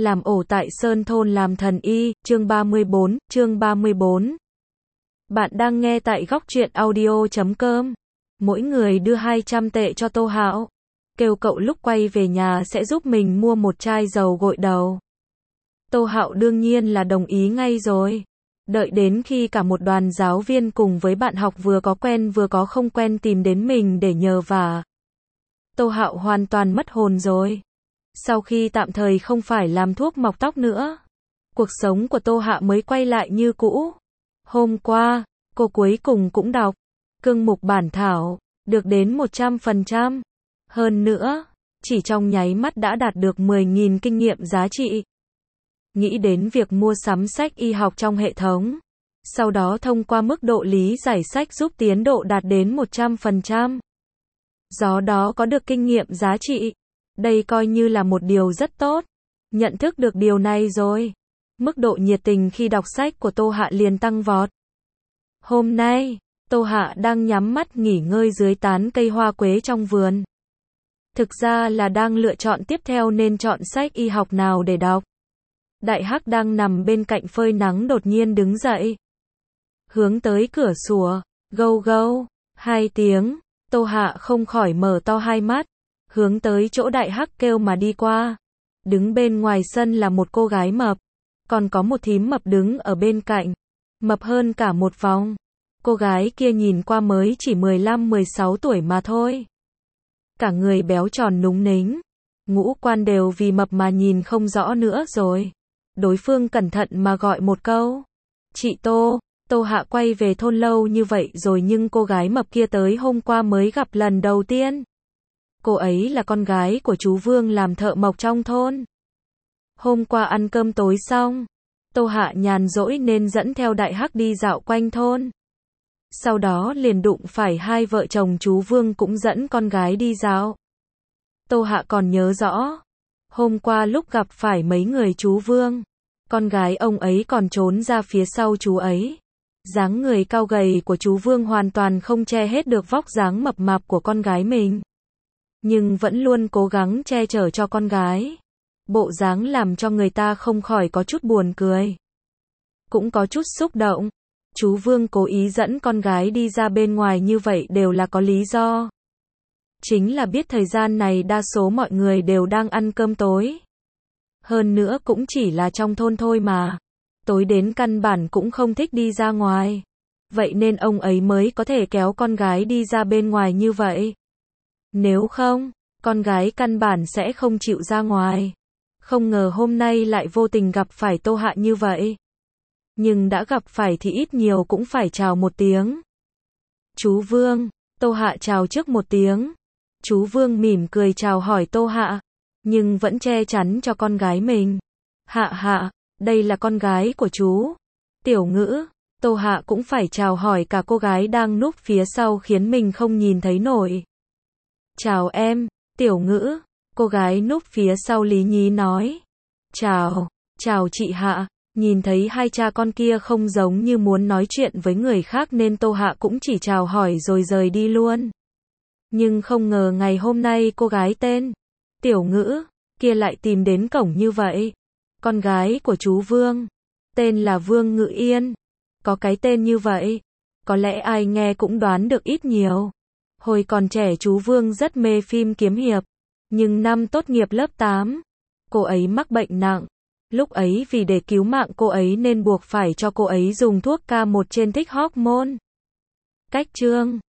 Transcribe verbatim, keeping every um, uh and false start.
Làm ổ tại Sơn Thôn làm thần y, chương ba mươi bốn, chương ba mươi bốn. Bạn đang nghe tại góc truyện audio chấm com. Mỗi người đưa hai trăm tệ cho Tô Hạo. Kêu cậu lúc quay về nhà sẽ giúp mình mua một chai dầu gội đầu. Tô Hạo đương nhiên là đồng ý ngay rồi. Đợi đến khi cả một đoàn giáo viên cùng với bạn học vừa có quen vừa có không quen tìm đến mình để nhờ vả. Tô Hạo hoàn toàn mất hồn rồi. Sau khi tạm thời không phải làm thuốc mọc tóc nữa, cuộc sống của Tô Hạ mới quay lại như cũ. Hôm qua, cô cuối cùng cũng đọc cương mục bản thảo, được đến một trăm phần trăm. Hơn nữa, chỉ trong nháy mắt đã đạt được mười nghìn kinh nghiệm giá trị. Nghĩ đến việc mua sắm sách y học trong hệ thống, sau đó thông qua mức độ lý giải sách giúp tiến độ đạt đến một trăm phần trăm. Do đó có được kinh nghiệm giá trị. Đây coi như là một điều rất tốt. Nhận thức được điều này rồi, mức độ nhiệt tình khi đọc sách của Tô Hạ liền tăng vọt. Hôm nay, Tô Hạ đang nhắm mắt nghỉ ngơi dưới tán cây hoa quế trong vườn. Thực ra là đang lựa chọn tiếp theo nên chọn sách y học nào để đọc. Đại Hắc đang nằm bên cạnh phơi nắng đột nhiên đứng dậy. Hướng tới cửa sủa, gâu gâu, hai tiếng, Tô Hạ không khỏi mở to hai mắt. Hướng tới chỗ Đại Hắc kêu mà đi qua. Đứng bên ngoài sân là một cô gái mập. Còn có một thím mập đứng ở bên cạnh. Mập hơn cả một vòng. Cô gái kia nhìn qua mới chỉ mười lăm mười sáu tuổi mà thôi. Cả người béo tròn núng nính. Ngũ quan đều vì mập mà nhìn không rõ nữa rồi. Đối phương cẩn thận mà gọi một câu. Chị Tô. Tô Hạ quay về thôn lâu như vậy rồi nhưng cô gái mập kia tới hôm qua mới gặp lần đầu tiên. Cô ấy là con gái của chú Vương làm thợ mộc trong thôn. Hôm qua ăn cơm tối xong, Tô Hạ nhàn rỗi nên dẫn theo Đại Hắc đi dạo quanh thôn. Sau đó liền đụng phải hai vợ chồng chú Vương cũng dẫn con gái đi dạo. Tô Hạ còn nhớ rõ, hôm qua lúc gặp phải mấy người chú Vương, con gái ông ấy còn trốn ra phía sau chú ấy. Dáng người cao gầy của chú Vương hoàn toàn không che hết được vóc dáng mập mạp của con gái mình. Nhưng vẫn luôn cố gắng che chở cho con gái. Bộ dáng làm cho người ta không khỏi có chút buồn cười. Cũng có chút xúc động. Chú Vương cố ý dẫn con gái đi ra bên ngoài như vậy đều là có lý do. Chính là biết thời gian này đa số mọi người đều đang ăn cơm tối. Hơn nữa cũng chỉ là trong thôn thôi mà. Tối đến căn bản cũng không thích đi ra ngoài. Vậy nên ông ấy mới có thể kéo con gái đi ra bên ngoài như vậy. Nếu không, con gái căn bản sẽ không chịu ra ngoài. Không ngờ hôm nay lại vô tình gặp phải Tô Hạ như vậy. Nhưng đã gặp phải thì ít nhiều cũng phải chào một tiếng. Chú Vương, Tô Hạ chào trước một tiếng. Chú Vương mỉm cười chào hỏi Tô Hạ, nhưng vẫn che chắn cho con gái mình. Hạ hạ, đây là con gái của chú. Tiểu Ngữ, Tô Hạ cũng phải chào hỏi cả cô gái đang núp phía sau khiến mình không nhìn thấy nổi. Chào em, Tiểu Ngữ, cô gái núp phía sau Lý Nhí nói. Chào, chào chị Hạ, nhìn thấy hai cha con kia không giống như muốn nói chuyện với người khác nên Tô Hạ cũng chỉ chào hỏi rồi rời đi luôn. Nhưng không ngờ ngày hôm nay cô gái tên Tiểu Ngữ kia lại tìm đến cổng như vậy. Con gái của chú Vương, tên là Vương Ngự Yên. Có cái tên như vậy, có lẽ ai nghe cũng đoán được ít nhiều. Hồi còn trẻ chú Vương rất mê phim kiếm hiệp, nhưng năm tốt nghiệp lớp tám, cô ấy mắc bệnh nặng. Lúc ấy vì để cứu mạng cô ấy nên buộc phải cho cô ấy dùng thuốc K một trên thích hormone. Cách chương